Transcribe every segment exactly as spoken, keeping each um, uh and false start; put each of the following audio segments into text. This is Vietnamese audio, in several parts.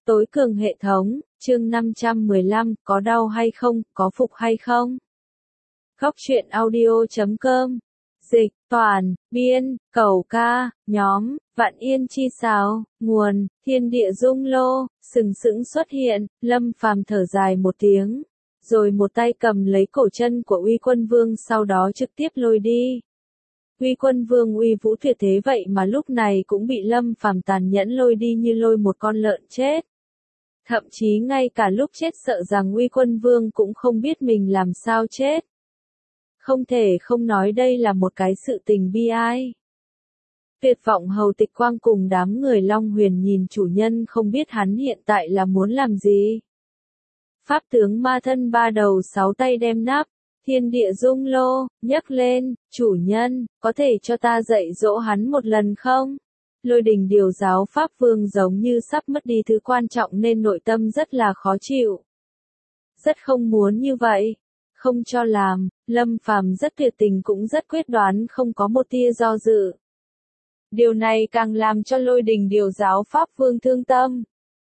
Tối cường hệ thống, chương năm trăm mười lăm, có đau hay không, có phục hay không? Góc truyện audio chấm com. Dịch, toàn, biên, cầu ca, nhóm, vạn yên chi sáo, nguồn, thiên địa dung lô, sừng sững xuất hiện, Lâm Phàm thở dài một tiếng, rồi một tay cầm lấy cổ chân của Uy Quân Vương sau đó trực tiếp lôi đi. Uy Quân Vương uy vũ tuyệt thế vậy mà lúc này cũng bị Lâm Phàm tàn nhẫn lôi đi như lôi một con lợn chết. Thậm chí ngay cả lúc chết sợ rằng Uy Quân Vương cũng không biết mình làm sao chết. Không thể không nói đây là một cái sự tình bi ai. Tuyệt vọng Hầu Tịch Quang cùng đám người Long Huyền nhìn chủ nhân không biết hắn hiện tại là muốn làm gì. Pháp tướng ma thân ba đầu sáu tay đem nắp, thiên địa dung lô, nhấc lên, chủ nhân, có thể cho ta dạy dỗ hắn một lần không? Lôi Đình điều giáo Pháp Vương giống như sắp mất đi thứ quan trọng nên nội tâm rất là khó chịu. Rất không muốn như vậy. Không cho làm, Lâm Phàm rất tuyệt tình cũng rất quyết đoán không có một tia do dự. Điều này càng làm cho Lôi Đình điều giáo Pháp Vương thương tâm.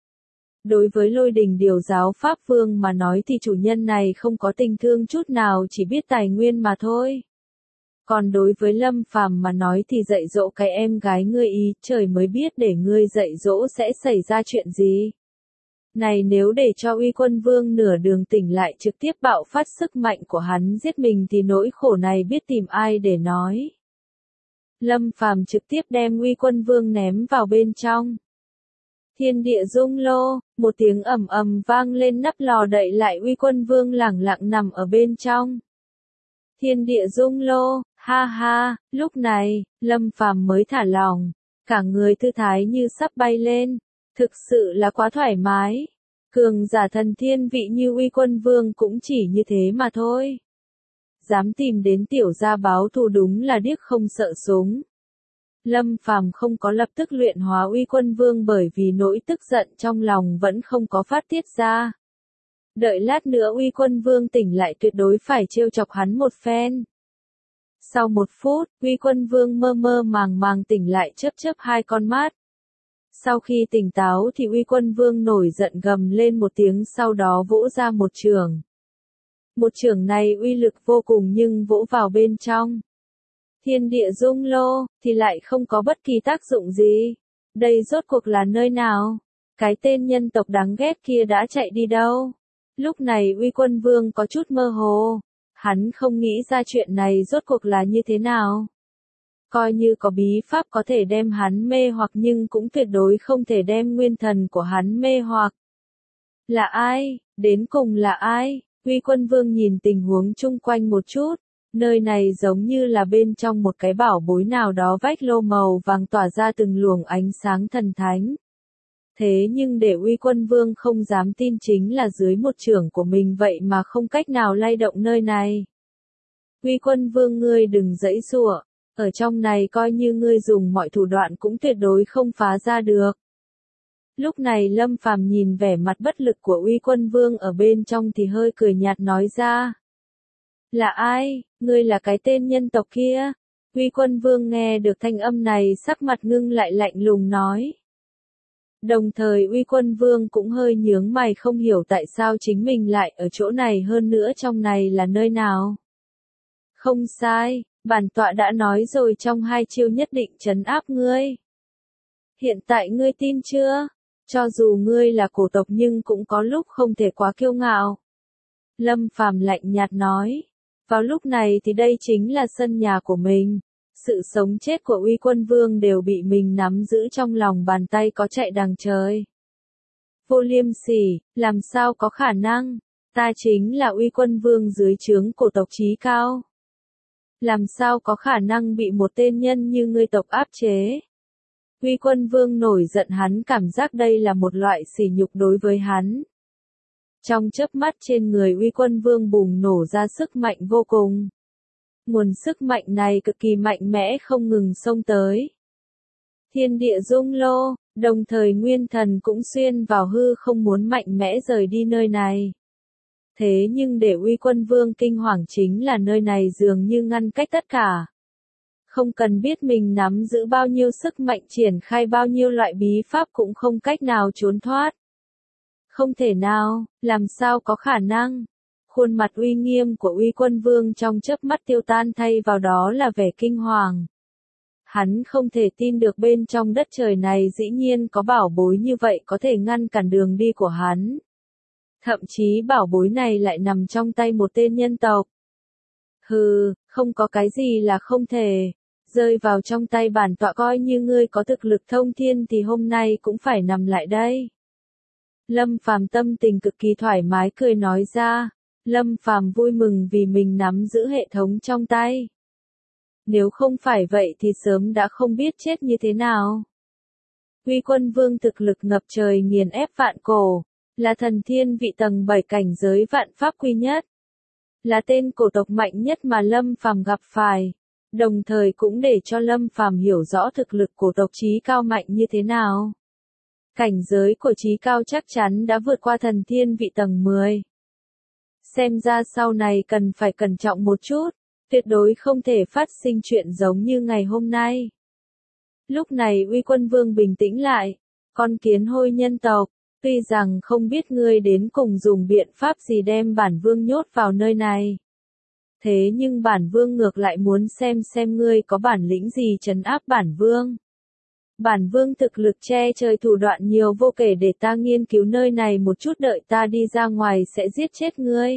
Đối với Lôi Đình điều giáo Pháp Vương mà nói thì chủ nhân này không có tình thương chút nào chỉ biết tài nguyên mà thôi. Còn đối với Lâm Phàm mà nói thì dạy dỗ cái em gái ngươi ý trời mới biết để ngươi dạy dỗ sẽ xảy ra chuyện gì. Này nếu để cho Uy Quân Vương nửa đường tỉnh lại trực tiếp bạo phát sức mạnh của hắn giết mình thì nỗi khổ này biết tìm ai để nói. Lâm Phàm trực tiếp đem Uy Quân Vương ném vào bên trong. Thiên địa rung lô, một tiếng ầm ầm vang lên nắp lò đậy lại Uy Quân Vương lẳng lặng nằm ở bên trong. Thiên địa rung lô, ha ha, lúc này, Lâm Phàm mới thả lòng, cả người thư thái như sắp bay lên, thực sự là quá thoải mái. Cường giả thần thiên vị như Uy Quân Vương cũng chỉ như thế mà thôi. Dám tìm đến tiểu gia báo thù đúng là điếc không sợ súng. Lâm Phàm không có lập tức luyện hóa Uy Quân Vương bởi vì nỗi tức giận trong lòng vẫn không có phát tiết ra. Đợi lát nữa Uy Quân Vương tỉnh lại tuyệt đối phải trêu chọc hắn một phen. Sau một phút, Uy Quân Vương mơ mơ màng màng tỉnh lại chớp chớp hai con mắt. Sau khi tỉnh táo thì Uy Quân Vương nổi giận gầm lên một tiếng sau đó vỗ ra một chưởng. Một chưởng này uy lực vô cùng nhưng vỗ vào bên trong thiên địa dung lô thì lại không có bất kỳ tác dụng gì. Đây rốt cuộc là nơi nào? Cái tên nhân tộc đáng ghét kia đã chạy đi đâu? Lúc này Uy Quân Vương có chút mơ hồ. Hắn không nghĩ ra chuyện này rốt cuộc là như thế nào. Coi như có bí pháp có thể đem hắn mê hoặc nhưng cũng tuyệt đối không thể đem nguyên thần của hắn mê hoặc. Là ai? Đến cùng là ai? Uy Quân Vương nhìn tình huống chung quanh một chút. Nơi này giống như là bên trong một cái bảo bối nào đó vách lô màu vàng tỏa ra từng luồng ánh sáng thần thánh. Thế nhưng để Uy Quân Vương không dám tin chính là dưới một chưởng của mình vậy mà không cách nào lay động nơi này. Uy Quân Vương ngươi đừng giãy giụa, ở trong này coi như ngươi dùng mọi thủ đoạn cũng tuyệt đối không phá ra được. Lúc này Lâm Phàm nhìn vẻ mặt bất lực của Uy Quân Vương ở bên trong thì hơi cười nhạt nói ra. Là ai? Ngươi là cái tên nhân tộc kia? Uy Quân Vương nghe được thanh âm này sắc mặt ngưng lại lạnh lùng nói. Đồng thời Uy Quân Vương cũng hơi nhướng mày không hiểu tại sao chính mình lại ở chỗ này hơn nữa trong này là nơi nào. Không sai, bản tọa đã nói rồi trong hai chiêu nhất định trấn áp ngươi. Hiện tại ngươi tin chưa? Cho dù ngươi là cổ tộc nhưng cũng có lúc không thể quá kiêu ngạo. Lâm Phàm lạnh nhạt nói. Vào lúc này thì đây chính là sân nhà của mình. Sự sống chết của Uy Quân Vương đều bị mình nắm giữ trong lòng bàn tay có chạy đằng trời. Vô liêm sỉ, làm sao có khả năng? Ta chính là Uy Quân Vương dưới trướng cổ tộc chí cao. Làm sao có khả năng bị một tên nhân như ngươi tộc áp chế? Uy Quân Vương nổi giận hắn cảm giác đây là một loại sỉ nhục đối với hắn. Trong chớp mắt trên người Uy Quân Vương bùng nổ ra sức mạnh vô cùng. Nguồn sức mạnh này cực kỳ mạnh mẽ không ngừng xông tới. Thiên địa rung lô, đồng thời nguyên thần cũng xuyên vào hư không muốn mạnh mẽ rời đi nơi này. Thế nhưng để Uy Quân Vương kinh hoàng chính là nơi này dường như ngăn cách tất cả. Không cần biết mình nắm giữ bao nhiêu sức mạnh triển khai bao nhiêu loại bí pháp cũng không cách nào trốn thoát. Không thể nào, làm sao có khả năng. Khuôn mặt uy nghiêm của Uy Quân Vương trong chớp mắt tiêu tan thay vào đó là vẻ kinh hoàng. Hắn không thể tin được bên trong đất trời này dĩ nhiên có bảo bối như vậy có thể ngăn cản đường đi của hắn. Thậm chí bảo bối này lại nằm trong tay một tên nhân tộc. Hừ, không có cái gì là không thể. Rơi vào trong tay bản tọa coi như ngươi có thực lực thông thiên thì hôm nay cũng phải nằm lại đây. Lâm Phàm tâm tình cực kỳ thoải mái cười nói ra. Lâm Phàm vui mừng vì mình nắm giữ hệ thống trong tay. Nếu không phải vậy thì sớm đã không biết chết như thế nào. Uy Quân Vương thực lực ngập trời nghiền ép vạn cổ, là thần thiên vị tầng bảy cảnh giới vạn pháp quy nhất. Là tên cổ tộc mạnh nhất mà Lâm Phàm gặp phải, đồng thời cũng để cho Lâm Phàm hiểu rõ thực lực cổ tộc Chí Cao mạnh như thế nào. Cảnh giới của Chí Cao chắc chắn đã vượt qua thần thiên vị tầng mười. Xem ra sau này cần phải cẩn trọng một chút, tuyệt đối không thể phát sinh chuyện giống như ngày hôm nay. Lúc này Uy Quân Vương bình tĩnh lại, con kiến hôi nhân tộc, tuy rằng không biết ngươi đến cùng dùng biện pháp gì đem bản vương nhốt vào nơi này. Thế nhưng bản vương ngược lại muốn xem xem ngươi có bản lĩnh gì trấn áp bản vương. Bản vương thực lực che trời thủ đoạn nhiều vô kể để ta nghiên cứu nơi này một chút, đợi ta đi ra ngoài sẽ giết chết ngươi.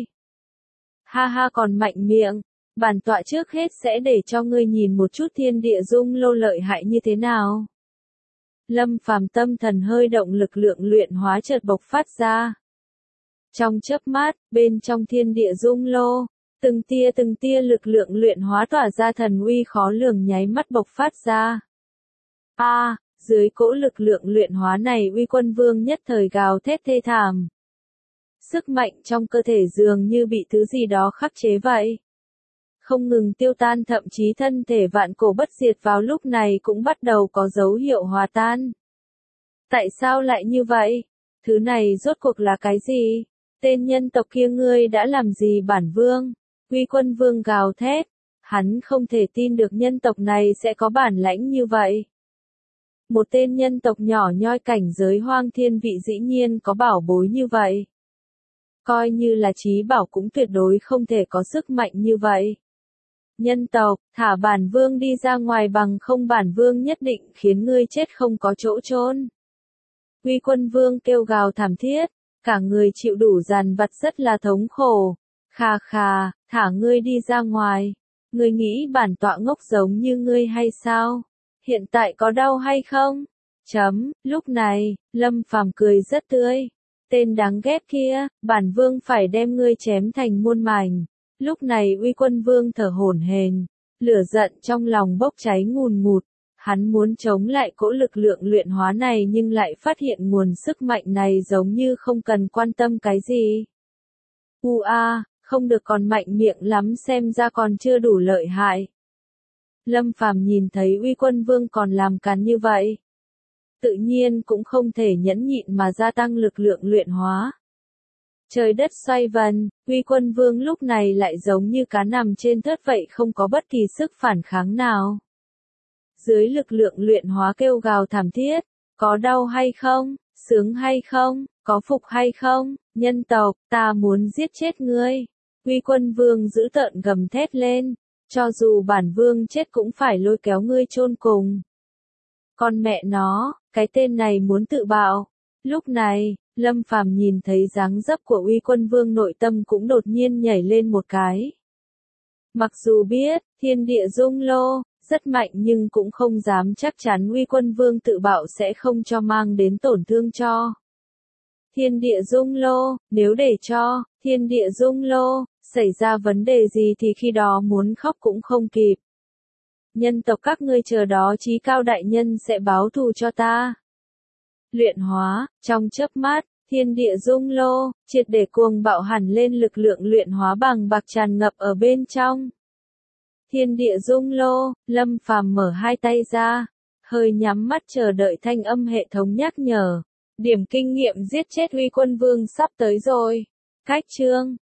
Ha ha, còn mạnh miệng, bản tọa trước hết sẽ để cho ngươi nhìn một chút thiên địa dung lô lợi hại như thế nào. Lâm Phàm tâm thần hơi động, lực lượng luyện hóa chợt bộc phát ra. Trong chớp mắt, bên trong thiên địa dung lô, từng tia từng tia lực lượng luyện hóa tỏa ra thần uy khó lường nháy mắt bộc phát ra. A, à, dưới cỗ lực lượng luyện hóa này Uy Quân Vương nhất thời gào thét thê thảm. Sức mạnh trong cơ thể dường như bị thứ gì đó khắc chế vậy. Không ngừng tiêu tan, thậm chí thân thể vạn cổ bất diệt vào lúc này cũng bắt đầu có dấu hiệu hòa tan. Tại sao lại như vậy? Thứ này rốt cuộc là cái gì? Tên nhân tộc kia ngươi đã làm gì bản vương? Uy Quân Vương gào thét. Hắn không thể tin được nhân tộc này sẽ có bản lãnh như vậy. Một tên nhân tộc nhỏ nhoi cảnh giới hoang thiên vị dĩ nhiên có bảo bối như vậy. Coi như là trí bảo cũng tuyệt đối không thể có sức mạnh như vậy. Nhân tộc, thả bản vương đi ra ngoài, bằng không bản vương nhất định khiến ngươi chết không có chỗ chôn. Uy Quân Vương kêu gào thảm thiết, cả người chịu đủ dằn vặt rất là thống khổ. Khà khà, thả ngươi đi ra ngoài. Ngươi nghĩ bản tọa ngốc giống như ngươi hay sao? Hiện tại có đau hay không? Chấm, lúc này, Lâm Phàm cười rất tươi. Tên đáng ghét kia, bản vương phải đem ngươi chém thành muôn mảnh. Lúc này Uy Quân Vương thở hổn hển, lửa giận trong lòng bốc cháy ngùn ngụt. Hắn muốn chống lại cỗ lực lượng luyện hóa này nhưng lại phát hiện nguồn sức mạnh này giống như không cần quan tâm cái gì. U a, không được, còn mạnh miệng lắm, xem ra còn chưa đủ lợi hại. Lâm Phàm nhìn thấy Uy Quân Vương còn làm càn như vậy, tự nhiên cũng không thể nhẫn nhịn mà gia tăng lực lượng luyện hóa. Trời đất xoay vần, Uy Quân Vương lúc này lại giống như cá nằm trên thớt vậy, không có bất kỳ sức phản kháng nào. Dưới lực lượng luyện hóa kêu gào thảm thiết, có đau hay không, sướng hay không, có phục hay không, nhân tộc, ta muốn giết chết ngươi. Uy Quân Vương dữ tợn gầm thét lên, cho dù bản vương chết cũng phải lôi kéo ngươi chôn cùng. Con mẹ nó, cái tên này muốn tự bạo. Lúc này, Lâm Phàm nhìn thấy dáng dấp của Uy Quân Vương, nội tâm cũng đột nhiên nhảy lên một cái. Mặc dù biết, thiên địa dung lô, rất mạnh nhưng cũng không dám chắc chắn Uy Quân Vương tự bạo sẽ không cho mang đến tổn thương cho. Thiên địa dung lô, nếu để cho, thiên địa dung lô, xảy ra vấn đề gì thì khi đó muốn khóc cũng không kịp. Nhân tộc các ngươi chờ đó, Chí Cao đại nhân sẽ báo thù cho ta. Luyện hóa, trong chớp mắt, thiên địa dung lô, triệt để cuồng bạo hẳn lên, lực lượng luyện hóa bằng bạc tràn ngập ở bên trong. Thiên địa dung lô, Lâm Phàm mở hai tay ra, hơi nhắm mắt chờ đợi thanh âm hệ thống nhắc nhở. Điểm kinh nghiệm giết chết Uy Quân Vương sắp tới rồi. Cách chương